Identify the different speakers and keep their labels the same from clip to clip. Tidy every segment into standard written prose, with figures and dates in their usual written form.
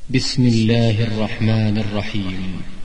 Speaker 1: بسم الله الرحمن الرحيم.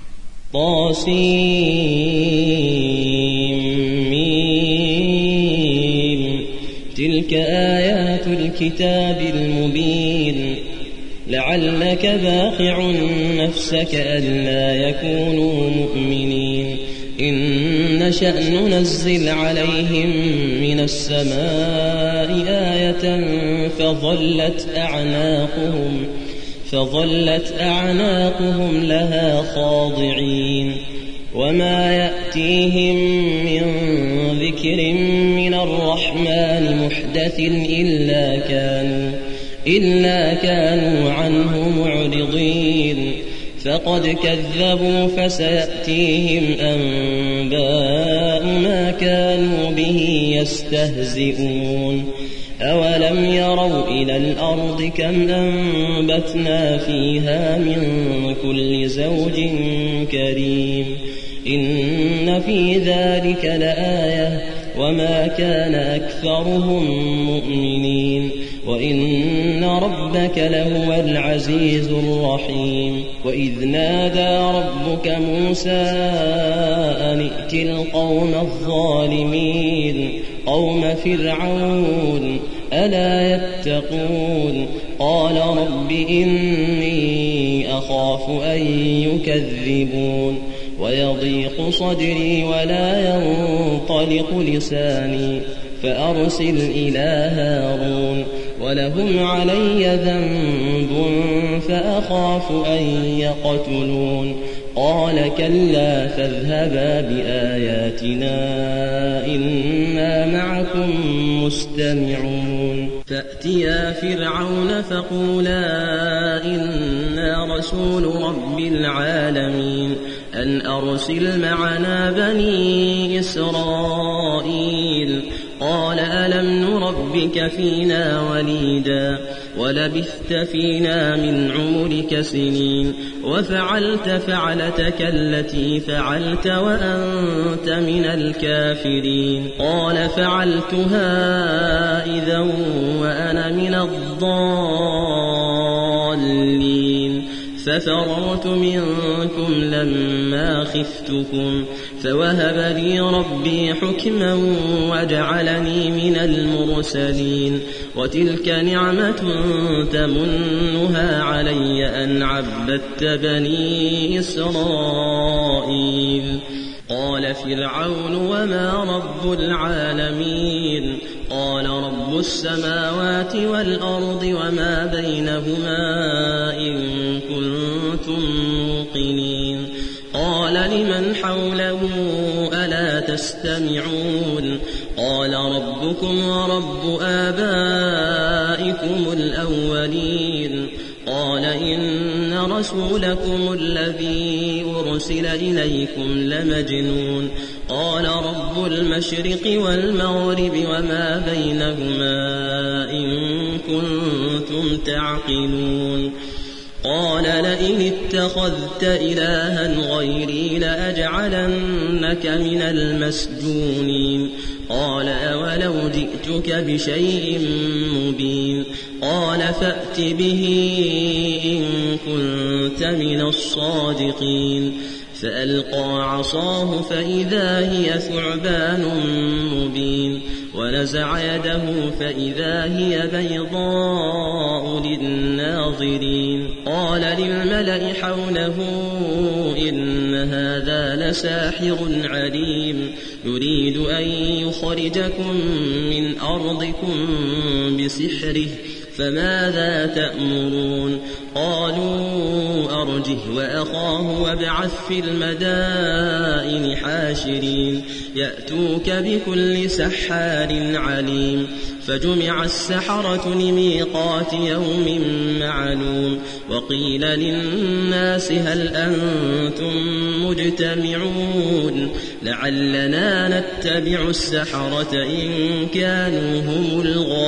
Speaker 2: طاسيم. تلك آيات الكتاب المبين. لعلك باخع نفسك ألا يكونوا مؤمنين. إن نشأ ننزل عليهم من السماء آية فظلت أعناقهم لها خاضعين. وما يأتيهم من ذكر من الرحمن محدث إلا كانوا عنه معرضين. فقد كذبوا فسيأتيهم أنباء ما كانوا به يستهزئون. أولم يروا إلى الأرض كم أنبتنا فيها من كل زوج كريم. إن في ذلك لآية وما كان أكثرهم مؤمنين وإن ربك لهو العزيز الرحيم. وإذ نادى ربك موسى أن ائت القوم الظالمين قوم فرعون ألا يتقون. قال رب إني أخاف أن يكذبون ويضيق صدري ولا ينطلق لساني فأرسل إلى هارون ولهم علي ذنب فأخاف أن يقتلون. قال كلا فاذهبا بآياتنا إنا معكم مستمعون. فأتيا فرعون فقولا إنا رسول رب العالمين أن أرسل معنا بني إسرائيل. قال ألم نربك فينا وليدا ولبثت فينا من عمرك سنين وفعلت فعلتك التي فعلت وأنت من الكافرين. قال فعلتها إذا وأنا من الضالين. ففررت منكم لما خفتكم فوهب لي ربي حكما وجعلني من المرسلين. وتلك نعمة تمنها علي أن عبدت بني إسرائيل. قال فرعون وما رب العالمين. قال رب السماوات والأرض وما بينهما إن كنتم موقنين. قال لمن حوله ألا تستمعون. قال ربكم ورب آبائكم الأولين. قال إن رسولكم الذي أرسل إليكم لمجنون. قال رب المشرق والمغرب وما بينهما إن كنتم تعقلون. قال لئن اتخذت إلها غيري لأجعلنك من المسجونين. قال أولو جئتك بشيء مبين. قال فأت به إن كنت من الصادقين. فألقى عصاه فإذا هي ثعبان مبين ونزع يده فإذا هي بيضاء للناظرين. قال للملأ حوله إن هذا لساحر عليم يريد أن يخرجكم من أرضكم بسحره فماذا تأمرون. قالوا أرجه وأخاه وابعث في المدائن حاشرين يأتوك بكل سحار عليم. فجمع السحرة لميقات يوم معلوم. وقيل للناس هل أنتم مجتمعون لعلنا نتبع السحرة إن كانوا هم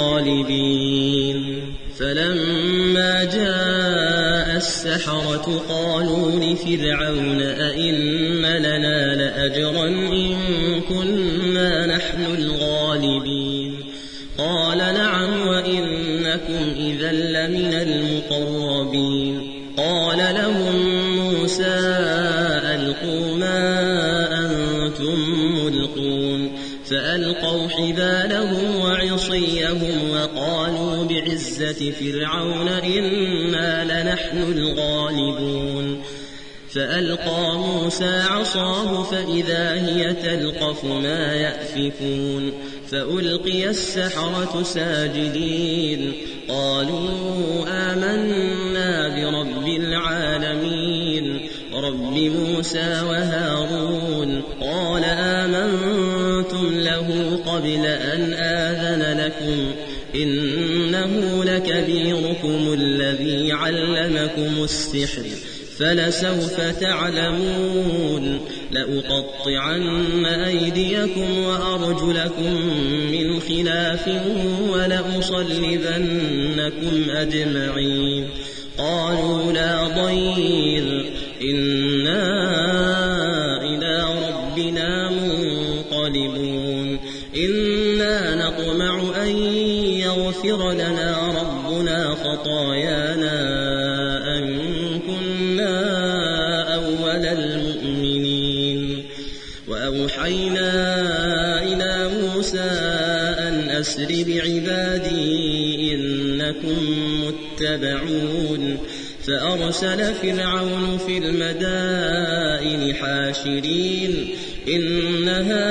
Speaker 2: الغالبين. فلما جاء السحرة قالوا لفرعون أئن لنا لأجرا إن كنا نحن الغالبين. قال نعم وإن إنكم إذا لمن المقربين قال لهم موسى ألقوا ما أنتم ملقون فألقوا حبالهم وعصيهم وقالوا بعزة فرعون إنا لنحن الغالبون فألقى موسى عصاه فإذا هي تلقف ما يأفكون فألقي السحرة ساجدين قالوا آمنا برب العالمين رب موسى وهارون قال آمنتم له قبل أن آذن لكم إنه لكبيركم الذي علمكم السحر فلسوف تعلمون لأقطعن أيديكم وأرجلكم من خلاف ولأصلبنكم أجمعين قالوا لا ضير إنا إلى ربنا منقلبون إنا نطمع أن يغفر لنا ربنا خطايانا أن كنا أول المؤمنين وأوحينا إلى موسى أن أسر بعبادي إنكم متبعون فأرسل فرعون في المدائن حاشرين إن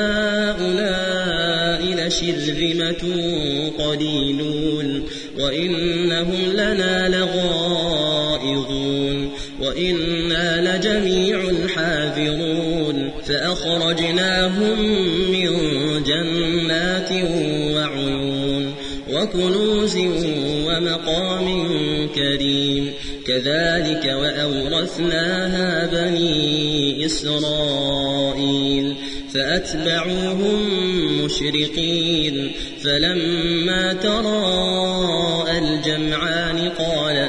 Speaker 2: هؤلاء لشرذمة قليلون وإنهم لنا لغائظون وإنا لجميع حاذرون فأخرجناهم من جنات وعيون وكنوز ومقام كريم كذلك وأورثناها بني إسرائيل فأتبعوهم مشرقين فلما تراءى الجمعان قال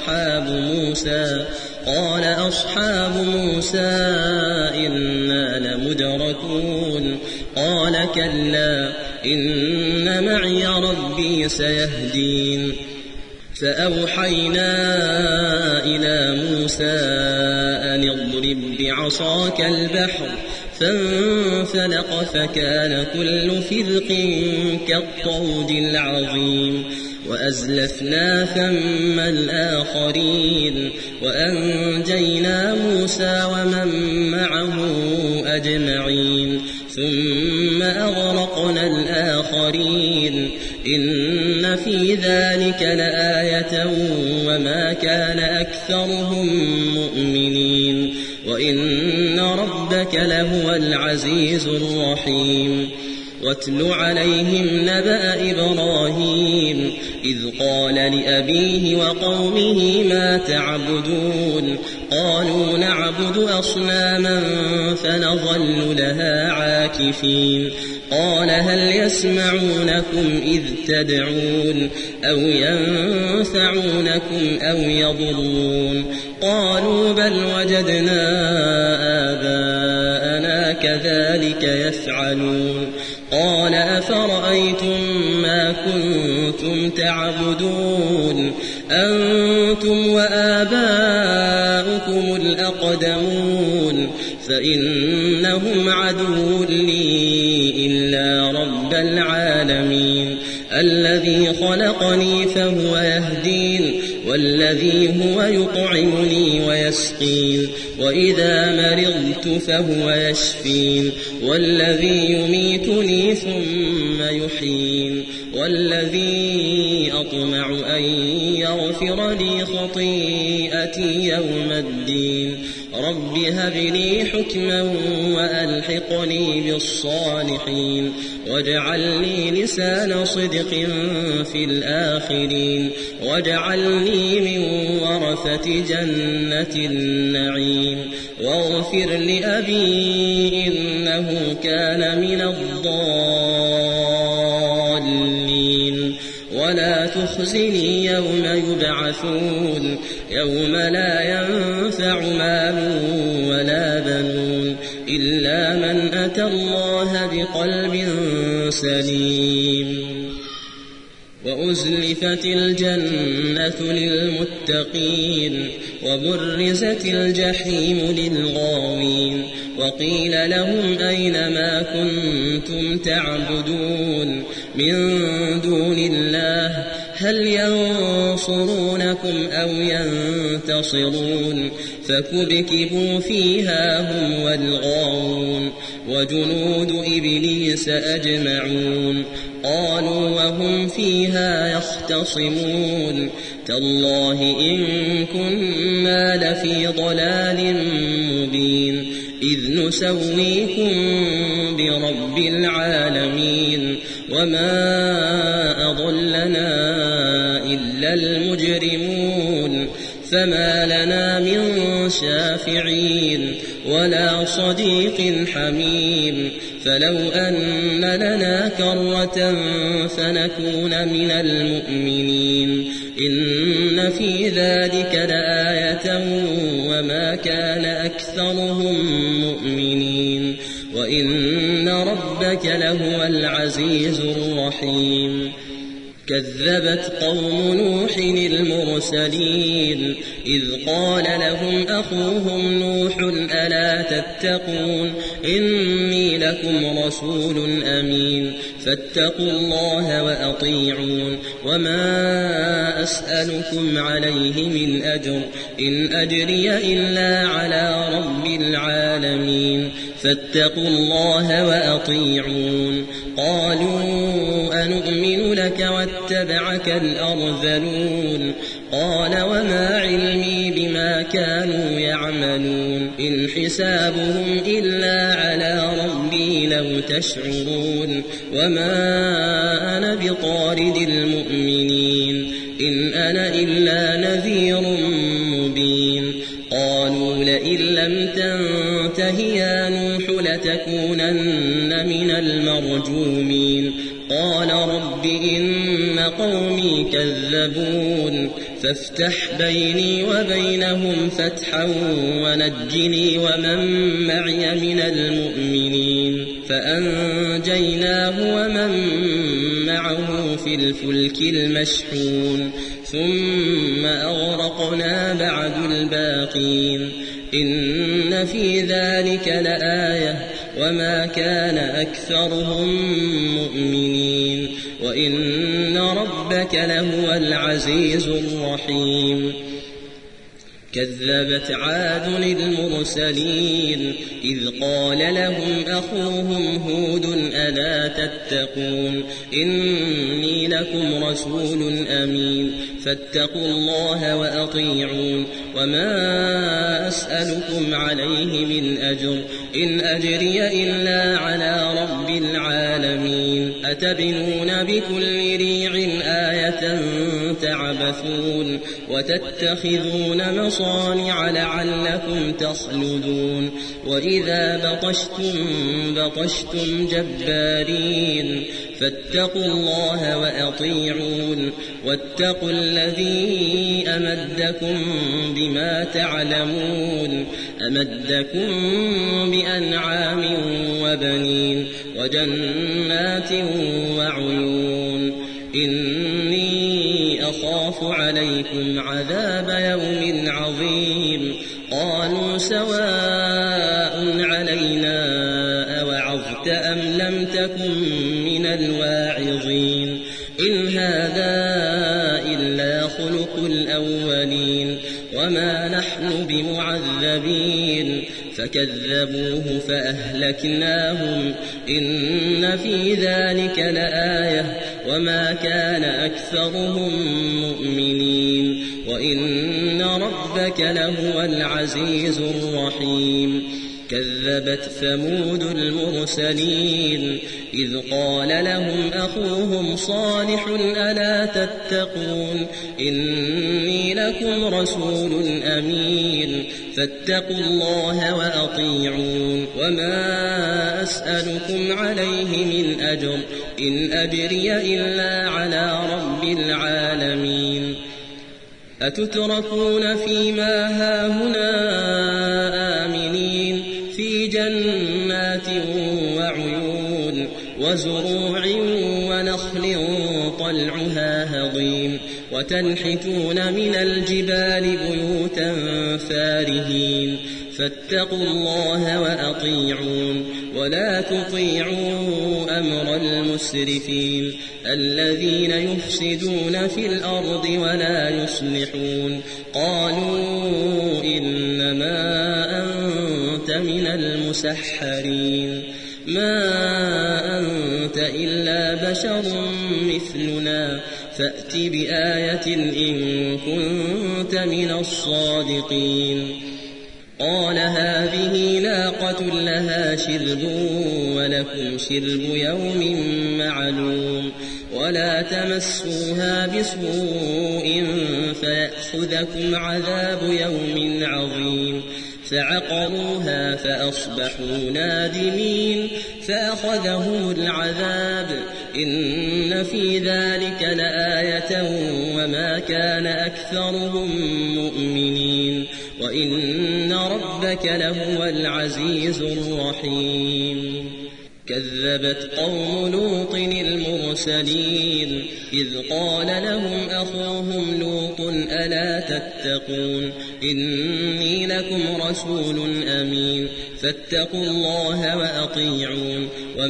Speaker 2: أصحاب موسى إنا لمدركون قال كلا إن معي ربي سيهدين فأوحينا إلى موسى أن اضرب بعصاك البحر فانفلق فكان كل فرق كالطود العظيم وأزلفنا ثم الآخرين وأنجينا موسى ومن معه أجمعين ثم أغرقنا الآخرين إن في ذلك لآية وما كان أكثرهم مؤمنين وإن ربك لهو العزيز الرحيم واتل عليهم نبأ إبراهيم إذ قال لأبيه وقومه ما تعبدون قالوا نعبد أصناما فنظل لها عاكفين قال هل يسمعونكم إذ تدعون أو ينفعونكم أو يضرون قالوا بل وجدنا آباءنا كذلك يفعلون قال أفرأيتم ما كنتم تعبدون أنتم وآباؤكم الأقدمون فإنهم عدو لي إلا رب العالمين الذي خلقني فهو يهدين والذي هو يطعمني ويسقين وإذا مرضت فهو يشفين والذي يميتني ثم يحيين والذي أطمع أن يغفر لي خطيئتي يوم الدين رب هب لي حكما وألحقني بالصالحين واجعل لي لسان صدق في الآخرين واجعلني من ورثة جنة النعيم واغفر لأبي إنه كان من الضالين ولا تخزني يوم يبعثون يوم لا ينفع مال ولا بنون إلا من أتى الله بقلب سليم وأزلفت الجنة للمتقين وبرزت الجحيم للغاوين وقيل لهم أين ما كنتم تعبدون من دون الله هل ينصرونكم أو ينتصرون فكبكبوا فيها هم والغاوون وجنود إبليس أجمعون قالوا وهم فيها يختصمون تالله إن كنا لفي ضلال مبين إذ نسويكم برب العالمين وما أضلنا إلا المجرمون فما لنا من شافعين ولا صديق حميم فلو أن لنا كرة فنكون من المؤمنين إن في ذلك لآية وما كان أكثرهم مؤمنين وإن ربك لهو العزيز الرحيم كذبت قوم نوح المرسلين إذ قال لهم أخوهم نوح ألا تتقون إني لكم رسول أمين فاتقوا الله وأطيعون وما أسألكم عليه من أجر إن أجري إلا على رب العالمين فاتقوا الله وأطيعون قالوا أنؤمن لك واتبعك الأرذلون قال وما علمي بما كانوا يعملون إن حسابهم إلا على ربي لو تشعرون وما أنا بطارد المؤمنين إن أنا إلا نذير مبين قالوا لئن لم تنته يا نوح لتكونن من المرجومين قال رب إن قومي كذبون فافتح بيني وبينهم فتحا ونجني ومن معي من المؤمنين فأنجيناه ومن معه في الفلك المشحون ثم أغرقنا بعد الباقين إن في ذلك لآية وما كان أكثرهم مؤمنين وإن ربك لهو العزيز الرحيم كذبت عاد المرسلين إذ قال لهم أخوهم هود ألا تتقون إني لكم رسول أمين فاتقوا الله وأطيعون وما أسألكم عليه من أجر إن أجري إلا على رب العالمين أتبنون بكل ريع آية تعبثون وتتخذون مصانع لعلكم تخلدون وإذا بطشتم جبارين فاتقوا الله وأطيعون واتقوا الذي أمدكم بما تعلمون أمدكم بأنعام وبنين وجنات وعيون إني أخاف عليكم عذاب يوم عظيم قالوا سواء علينا أوعظت أم لم تكن من الواعظين إن هذا إلا خلق الأولين وما نحن بمعذبين فكذبوه فأهلكناهم إن في ذلك لآية وما كان أكثرهم مؤمنين وإن ربك لهو العزيز الرحيم كذبت ثمود المرسلين إذ قال لهم أخوهم صالح ألا تتقون إني لكم رسول أمين فاتقوا الله وأطيعون وما أسألكم عليه من أجر إن أجري إلا على رب العالمين أتتركون فيما هاهنا آمنين في جنات وعيون وزروع ونخل طلعها هضيم وتنحتون من الجبال بيوتا فارهين فاتقوا الله وأطيعون ولا تطيعوا أمر المسرفين الذين يفسدون في الأرض ولا يصلحون قالوا إنما أنت من المسحرين ما أنت إلا بشر مثلنا فأت بآية إن كنت من الصادقين قال هذه ناقة لها شرب ولكم شرب يوم معلوم ولا تمسوها بسوء فيأخذكم عذاب يوم عظيم فعقروها فأصبحوا نادمين فأخذهم العذاب إن في ذلك لآية وما كان أكثرهم مؤمنين وإن ربك لهو العزيز الرحيم كذبت قوم لوط المرسلين إذ قال لهم أخوهم لوط ألا تتقون إني لكم رسول أمين فاتقوا الله وأطيعون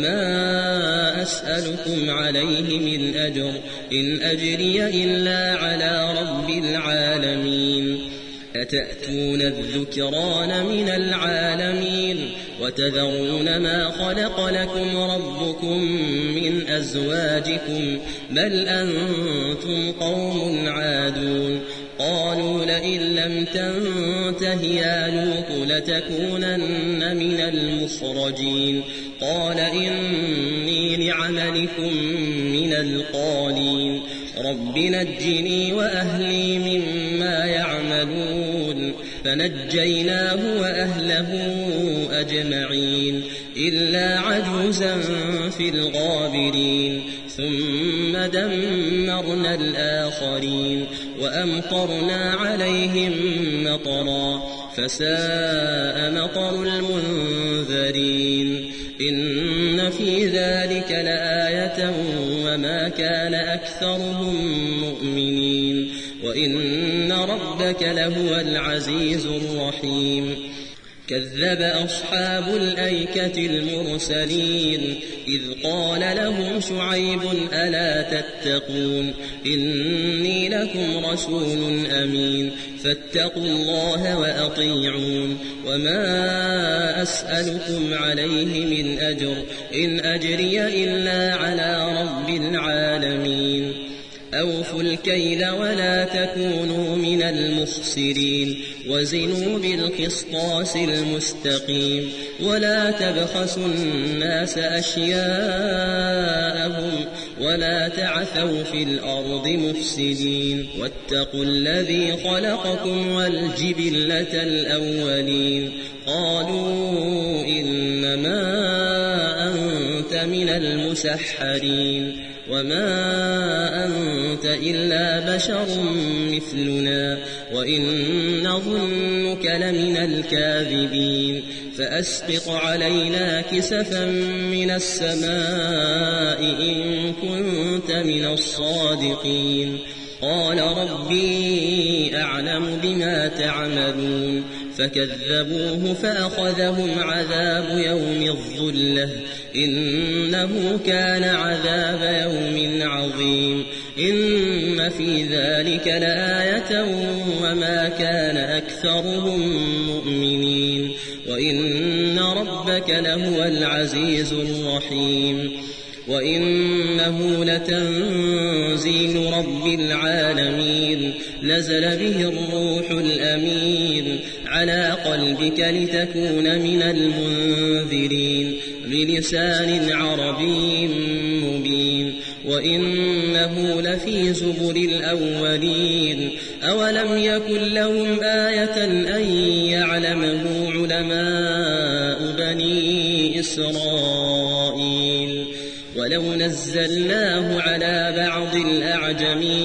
Speaker 2: وما أسألكم عليه من أجر إن أجري إلا على رب العالمين أتأتون الذكران من العالمين وتذرون ما خلق لكم ربكم من أزواجكم بل أنتم قوم عادون قالوا لئن لم تنته يا لوط لتكونن من المخرجين قال إني لعملكم من القالين رب نجني وأهلي مما يعملون فنجيناه وأهله أجمعين إلا عجوزا في الغابرين ثم دمرنا الآخرين وأمطرنا عليهم مطرا فساء مطر المنذرين إن في ذلك لآية وما كان أكثرهم مؤمنين وإن ربك لهو العزيز الرحيم كذب أصحاب الأيكة المرسلين إذ قال لهم شعيب ألا تتقون إني لكم رسول أمين فاتقوا الله وأطيعون وما أسألكم عليه من أجر إن أجري إلا على رب العالمين أوفوا الكيل ولا تكونوا من المخسرين وزنوا بالقسطاس المستقيم ولا تبخسوا الناس أشياءهم ولا تعثوا في الأرض مفسدين واتقوا الذي خلقكم والجبلة الأولين قالوا إنما أنت من المسحرين وما أنت إلا بشر مثلنا وإن نظنك لمن الكاذبين فأسقط علينا كسفا من السماء إن كنت من الصادقين قال ربي أعلم بما تعملون فكذبوه فأخذهم عذاب يوم الظلة إنه كان عذاب يوم عظيم إن في ذلك لآية وما كان أكثرهم مؤمنين وإن ربك لهو العزيز الرحيم وإنه لتنزيل رب العالمين نزل به الروح الأمين على قلبك لتكون من المنذرين بلسان عربي مبين وإنه لفي زبر الأولين أولم يكن لهم آية أن يعلمه علماء بني إسرائيل ولو نزلناه على بعض الأعجمين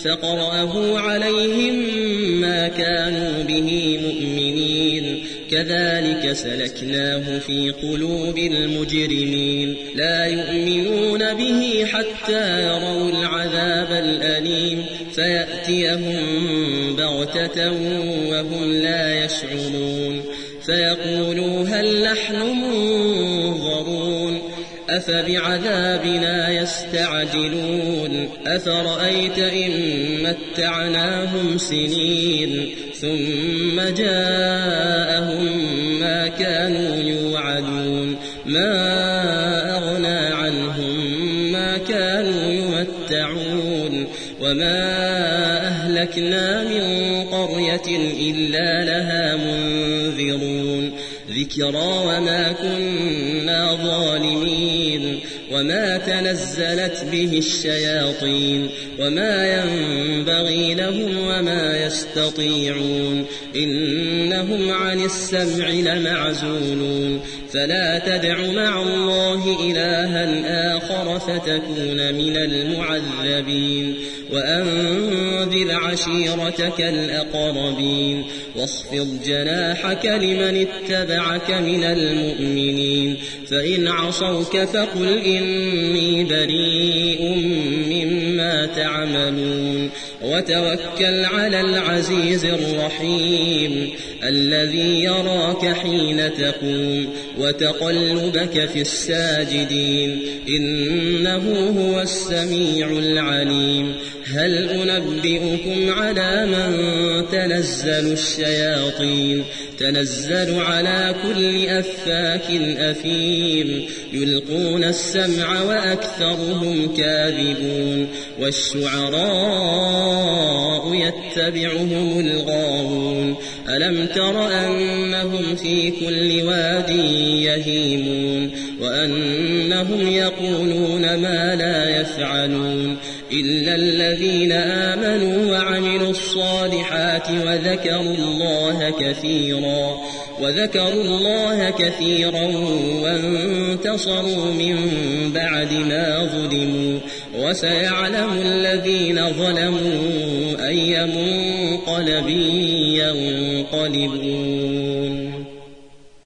Speaker 2: فقرأه عليهم ما كانوا به مؤمنين كذلك سلكناه في قلوب المجرمين لا يؤمنون به حتى يروا العذاب الأليم فيأتيهم بغتة وهم لا يشعرون فيقولوا هل نحن منظرون أفبعذابنا يستعجلون أفرأيت إن متعناهم سنين ثم جاءهم ما كانوا يوعدون ما أغنى عنهم ما كانوا يمتعون وما أهلكنا من قرية إلا لها منذرون ذكرى وما كنا ظالمين وما تنزلت به الشياطين وما ينبغي لهم وما يستطيعون إنهم عن السمع لمعزولون فلا تدع مع الله إلها آخر فتكون من المعذبين وأنذر عشيرتك الأقربين واخفض جناحك لمن اتبعك من المؤمنين فإن عصوك فقل إني بريء مما تعملون وتوكل على العزيز الرحيم الذي يراك حين تقوم وتقلبك في الساجدين إنه هو السميع العليم هل أنبئكم على من تنزل الشياطين تنزل على كل أفاك أثيم يلقون السمع وأكثرهم كاذبون والشعراء يتبعهم الغاوون ألم تر أنهم في كل واد يهيمون وأنهم يقولون ما لا يفعلون إلا الذين آمنوا وعملوا الصالحات وذكروا الله كثيرا وانتصروا من بعد ما ظلموا وسيعلم الذين ظلموا أي منقلب ينقلبون